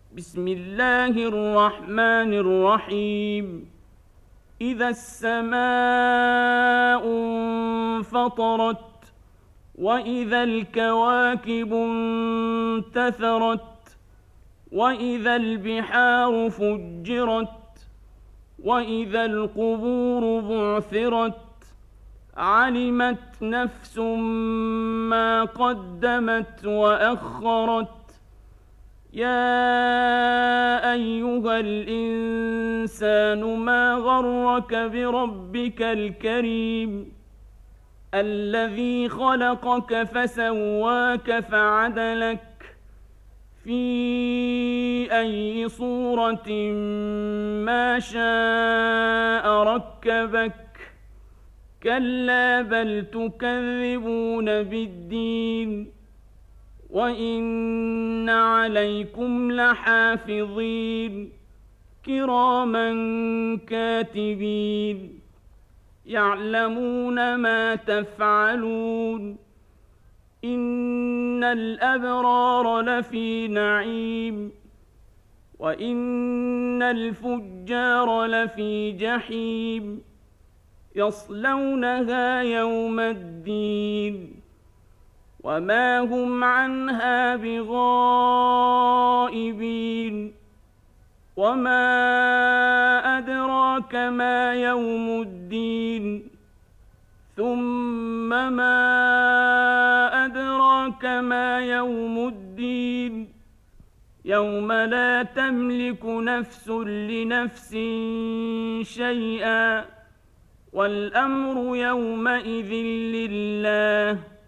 بسم الله الرحمن الرحيم. إذا السماء انفطرت وإذا الكواكب انتثرت وإذا البحار فجرت وإذا القبور بعثرت علمت نفس ما قدمت وأخرت. يا أيها الإنسان ما غرك بربك الكريم الذي خلقك فسواك فعدلك في أي صورة ما شاء ركبك. كلا بل تكذبون بالدين وإن عليكم لحافظين كراما كاتبين يعلمون ما تفعلون. إن الأبرار لفي نعيم وإن الفجار لفي جحيم يصلونها يوم الدين وما هم عنها بغائبين. وما أدراك ما يوم الدين ثم ما أدراك ما يوم الدين يوم لا تملك نفس لنفس شيئا والأمر يومئذ لله